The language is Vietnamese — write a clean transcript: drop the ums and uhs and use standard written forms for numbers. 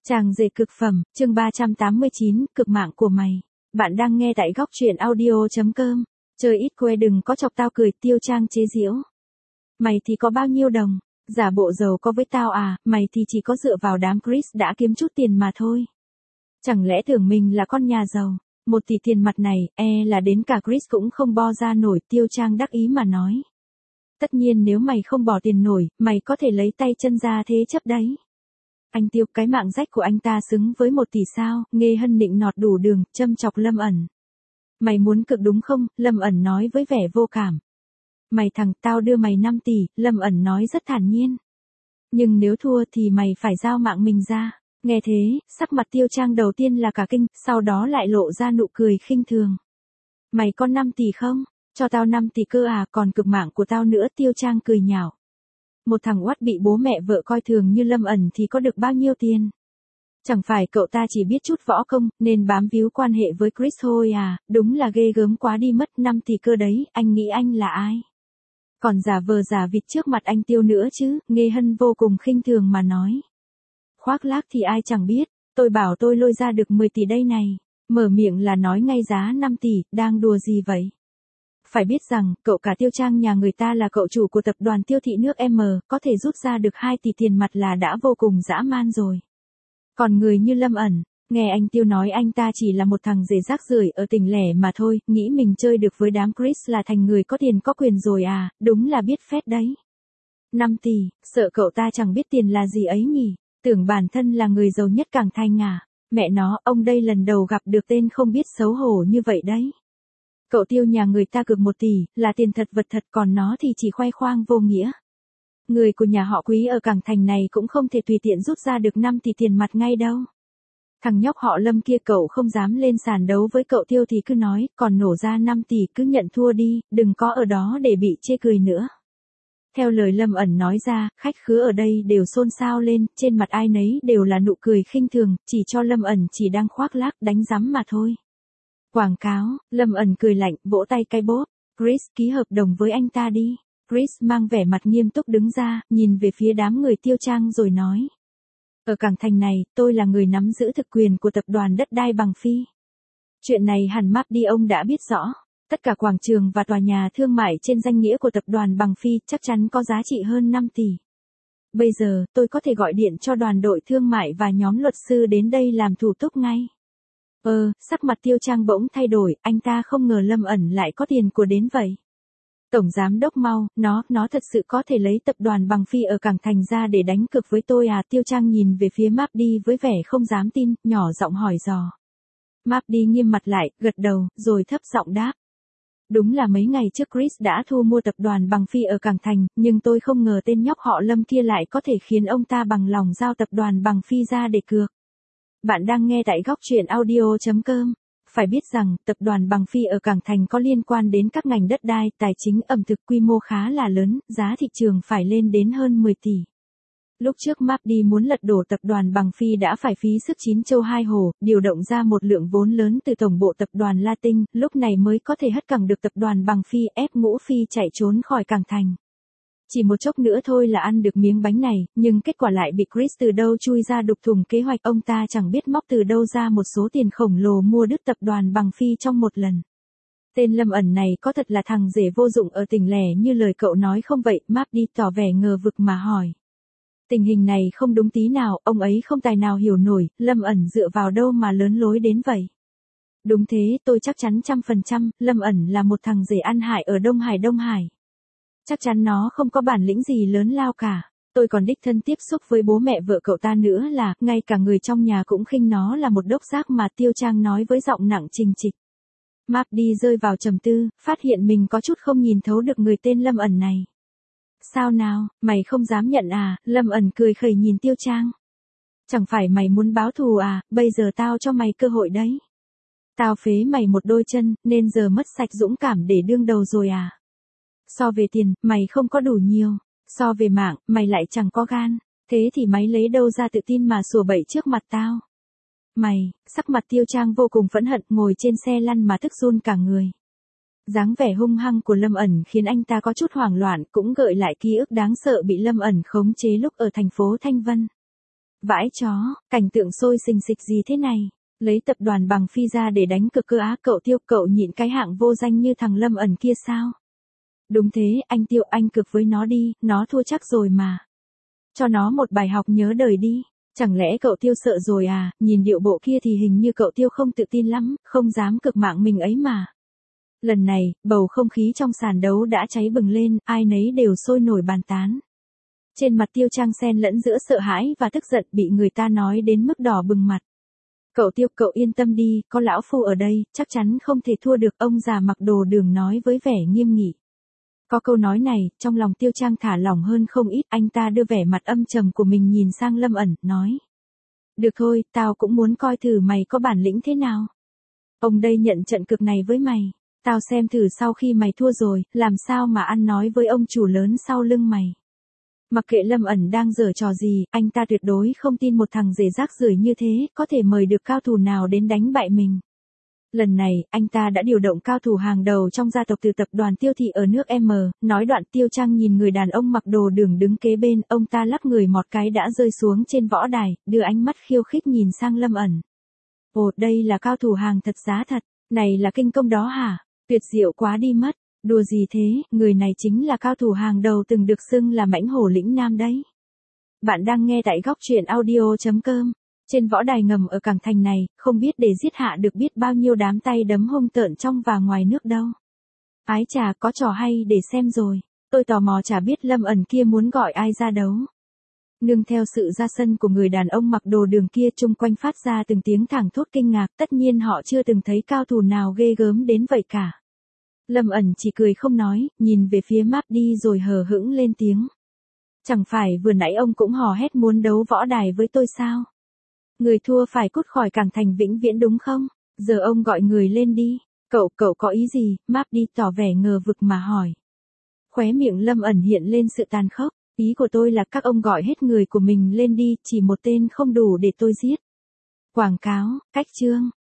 Chàng rể cực phẩm, chương 389, cực mạng của mày. Bạn đang nghe tại góc truyện audio.com. Chơi ít que đừng có chọc tao cười, Tiêu Trang chế giễu. Mày thì có bao nhiêu đồng? Giả bộ giàu có với tao à, mày thì chỉ có dựa vào đám Chris đã kiếm chút tiền mà thôi. Chẳng lẽ tưởng mình là con nhà giàu? 1 tỷ tiền mặt này, là đến cả Chris cũng không bo ra nổi, Tiêu Trang đắc ý mà nói. Tất nhiên nếu mày không bỏ tiền nổi, mày có thể lấy tay chân ra thế chấp đấy. Anh Tiêu, cái mạng rách của anh ta xứng với 1 tỷ sao? Nghe Hân nịnh nọt đủ đường, châm chọc Lâm ẩn. Mày muốn cực đúng không? Lâm ẩn nói với vẻ vô cảm. Mày thằng, tao đưa mày 5 tỷ, Lâm ẩn nói rất thản nhiên. Nhưng nếu thua thì mày phải giao mạng mình ra. Nghe thế, sắc mặt Tiêu Trang đầu tiên là cả kinh, sau đó lại lộ ra nụ cười khinh thường. Mày có 5 tỷ không? Cho tao 5 tỷ cơ à, còn cực mạng của tao nữa, Tiêu Trang cười nhạo. Một thằng oắt bị bố mẹ vợ coi thường như Lâm ẩn thì có được bao nhiêu tiền? Chẳng phải cậu ta chỉ biết chút võ công, nên bám víu quan hệ với Chris thôi à, đúng là ghê gớm quá đi mất, 5 tỷ cơ đấy, anh nghĩ anh là ai? Còn giả vờ giả vịt trước mặt anh Tiêu nữa chứ, Nghe Hân vô cùng khinh thường mà nói. Khoác lác thì ai chẳng biết, tôi bảo tôi lôi ra được 10 tỷ đây này, mở miệng là nói ngay giá 5 tỷ, đang đùa gì vậy? Phải biết rằng, cậu cả Tiêu Trang nhà người ta là cậu chủ của tập đoàn Tiêu thị nước M, có thể rút ra được 2 tỷ tiền mặt là đã vô cùng dã man rồi. Còn người như Lâm ẩn, nghe anh Tiêu nói anh ta chỉ là một thằng rể rác rưởi ở tỉnh lẻ mà thôi, nghĩ mình chơi được với đám Chris là thành người có tiền có quyền rồi à, đúng là biết phét đấy. 5 tỷ, sợ cậu ta chẳng biết tiền là gì ấy nhỉ, tưởng bản thân là người giàu nhất Cảng Thành à, mẹ nó, ông đây lần đầu gặp được tên không biết xấu hổ như vậy đấy. Cậu Tiêu nhà người ta cực 1 tỷ, là tiền thật vật thật, còn nó thì chỉ khoe khoang vô nghĩa. Người của nhà họ Quý ở Cảng Thành này cũng không thể tùy tiện rút ra được 5 tỷ tiền mặt ngay đâu. Thằng nhóc họ Lâm kia cậu không dám lên sàn đấu với cậu Tiêu thì cứ nói, còn nổ ra 5 tỷ cứ nhận thua đi, đừng có ở đó để bị chê cười nữa. Theo lời Lâm ẩn nói ra, khách khứa ở đây đều xôn xao lên, trên mặt ai nấy đều là nụ cười khinh thường, chỉ cho Lâm ẩn chỉ đang khoác lác đánh rắm mà thôi. Quảng cáo, Lâm ẩn cười lạnh, vỗ tay cái bốp, Chris ký hợp đồng với anh ta đi. Chris mang vẻ mặt nghiêm túc đứng ra, nhìn về phía đám người Tiêu Trang rồi nói. Ở Cảng Thành này, tôi là người nắm giữ thực quyền của tập đoàn đất đai Bằng Phi. Chuyện này hẳn map đi ông đã biết rõ. Tất cả quảng trường và tòa nhà thương mại trên danh nghĩa của tập đoàn Bằng Phi chắc chắn có giá trị hơn 5 tỷ. Bây giờ, tôi có thể gọi điện cho đoàn đội thương mại và nhóm luật sư đến đây làm thủ tục ngay. Sắc mặt Tiêu Trang bỗng thay đổi, anh ta không ngờ Lâm ẩn lại có tiền của đến vậy. Tổng giám đốc mau, nó thật sự có thể lấy tập đoàn Bằng Phi ở Cảng Thành ra để đánh cược với tôi à? Tiêu Trang nhìn về phía Map đi với vẻ không dám tin, nhỏ giọng hỏi dò. Map đi nghiêm mặt lại, gật đầu, rồi thấp giọng đáp. Đúng là mấy ngày trước Chris đã thu mua tập đoàn Bằng Phi ở Cảng Thành, nhưng tôi không ngờ tên nhóc họ Lâm kia lại có thể khiến ông ta bằng lòng giao tập đoàn Bằng Phi ra để cược. Bạn đang nghe tại góc truyện audio.com. Phải biết rằng, tập đoàn Bằng Phi ở Cảng Thành có liên quan đến các ngành đất đai, tài chính, ẩm thực quy mô khá là lớn, giá thị trường phải lên đến hơn 10 tỷ. Lúc trước Mapdi muốn lật đổ tập đoàn Bằng Phi đã phải phí sức 9 châu 2 hổ, điều động ra một lượng vốn lớn từ tổng bộ tập đoàn Latin, lúc này mới có thể hất cẳng được tập đoàn Bằng Phi ép Ngũ Phi chạy trốn khỏi Cảng Thành. Chỉ một chốc nữa thôi là ăn được miếng bánh này, nhưng kết quả lại bị Chris từ đâu chui ra đục thủng kế hoạch, ông ta chẳng biết móc từ đâu ra một số tiền khổng lồ mua đứt tập đoàn Bằng Phi trong một lần. Tên Lâm ẩn này có thật là thằng rể vô dụng ở tỉnh lẻ như lời cậu nói không vậy? Map đi tỏ vẻ ngờ vực mà hỏi. Tình hình này không đúng tí nào, ông ấy không tài nào hiểu nổi, Lâm ẩn dựa vào đâu mà lớn lối đến vậy. Đúng thế, tôi chắc chắn 100%, Lâm ẩn là một thằng rể ăn hại ở Đông Hải. Chắc chắn nó không có bản lĩnh gì lớn lao cả. Tôi còn đích thân tiếp xúc với bố mẹ vợ cậu ta nữa là, ngay cả người trong nhà cũng khinh nó là một đốc giác mà, Tiêu Trang nói với giọng nặng trình trịch. Map đi rơi vào trầm tư, phát hiện mình có chút không nhìn thấu được người tên Lâm ẩn này. Sao nào, mày không dám nhận à? Lâm ẩn cười khẩy nhìn Tiêu Trang. Chẳng phải mày muốn báo thù à, bây giờ tao cho mày cơ hội đấy. Tao phế mày một đôi chân, nên giờ mất sạch dũng cảm để đương đầu rồi à? So về tiền, mày không có đủ nhiều. So về mạng, mày lại chẳng có gan. Thế thì mày lấy đâu ra tự tin mà sủa bậy trước mặt tao? Mày, sắc mặt Tiêu Trang vô cùng phẫn hận, ngồi trên xe lăn mà tức run cả người. Dáng vẻ hung hăng của Lâm ẩn khiến anh ta có chút hoảng loạn, cũng gợi lại ký ức đáng sợ bị Lâm ẩn khống chế lúc ở thành phố Thanh Vân. Vãi chó, cảnh tượng sôi xình xịch gì thế này? Lấy tập đoàn bằng phi ra để đánh cược cơ á, cậu Tiêu, cậu nhịn cái hạng vô danh như thằng Lâm ẩn kia sao? Đúng thế, anh Tiêu, anh cược với nó đi, nó thua chắc rồi mà. Cho nó một bài học nhớ đời đi. Chẳng lẽ cậu Tiêu sợ rồi à, nhìn điệu bộ kia thì hình như cậu Tiêu không tự tin lắm, không dám cược mạng mình ấy mà. Lần này, bầu không khí trong sàn đấu đã cháy bừng lên, ai nấy đều sôi nổi bàn tán. Trên mặt Tiêu Trang xen lẫn giữa sợ hãi và tức giận, bị người ta nói đến mức đỏ bừng mặt. Cậu Tiêu, cậu yên tâm đi, có lão phu ở đây, chắc chắn không thể thua được, ông già mặc đồ đường nói với vẻ nghiêm nghị. Có câu nói này, trong lòng Tiêu Trang thả lỏng hơn không ít, anh ta đưa vẻ mặt âm trầm của mình nhìn sang Lâm ẩn, nói. Được thôi, tao cũng muốn coi thử mày có bản lĩnh thế nào. Ông đây nhận trận cược này với mày, tao xem thử sau khi mày thua rồi, làm sao mà ăn nói với ông chủ lớn sau lưng mày. Mặc kệ Lâm ẩn đang giở trò gì, anh ta tuyệt đối không tin một thằng rể rác rưởi như thế, có thể mời được cao thủ nào đến đánh bại mình. Lần này, anh ta đã điều động cao thủ hàng đầu trong gia tộc từ tập đoàn Tiêu thị ở nước M, nói đoạn Tiêu Trang nhìn người đàn ông mặc đồ đường đứng kế bên, ông ta lắc người một cái đã rơi xuống trên võ đài, đưa ánh mắt khiêu khích nhìn sang Lâm ẩn. Ồ, đây là cao thủ hàng thật giá thật, này là kinh công đó hả? Tuyệt diệu quá đi mất. Đùa gì thế, người này chính là cao thủ hàng đầu từng được xưng là mãnh hổ lĩnh Nam đấy. Bạn đang nghe tại góc truyện audio.com. Trên võ đài ngầm ở Cảng Thành này, không biết để giết hạ được biết bao nhiêu đám tay đấm hung tợn trong và ngoài nước đâu. Ái chà, có trò hay để xem rồi. Tôi tò mò chả biết Lâm ẩn kia muốn gọi ai ra đấu. Nương theo sự ra sân của người đàn ông mặc đồ đường kia, chung quanh phát ra từng tiếng thảng thốt kinh ngạc, tất nhiên họ chưa từng thấy cao thủ nào ghê gớm đến vậy cả. Lâm ẩn chỉ cười không nói, nhìn về phía Map đi rồi hờ hững lên tiếng. Chẳng phải vừa nãy ông cũng hò hét muốn đấu võ đài với tôi sao? Người thua phải cút khỏi Cảng Thành vĩnh viễn đúng không? Giờ ông gọi người lên đi. Cậu có ý gì? Map đi tỏ vẻ ngờ vực mà hỏi. Khóe miệng Lâm ẩn hiện lên sự tàn khốc. Ý của tôi là các ông gọi hết người của mình lên đi, chỉ một tên không đủ để tôi giết. Quảng cáo, cách chương.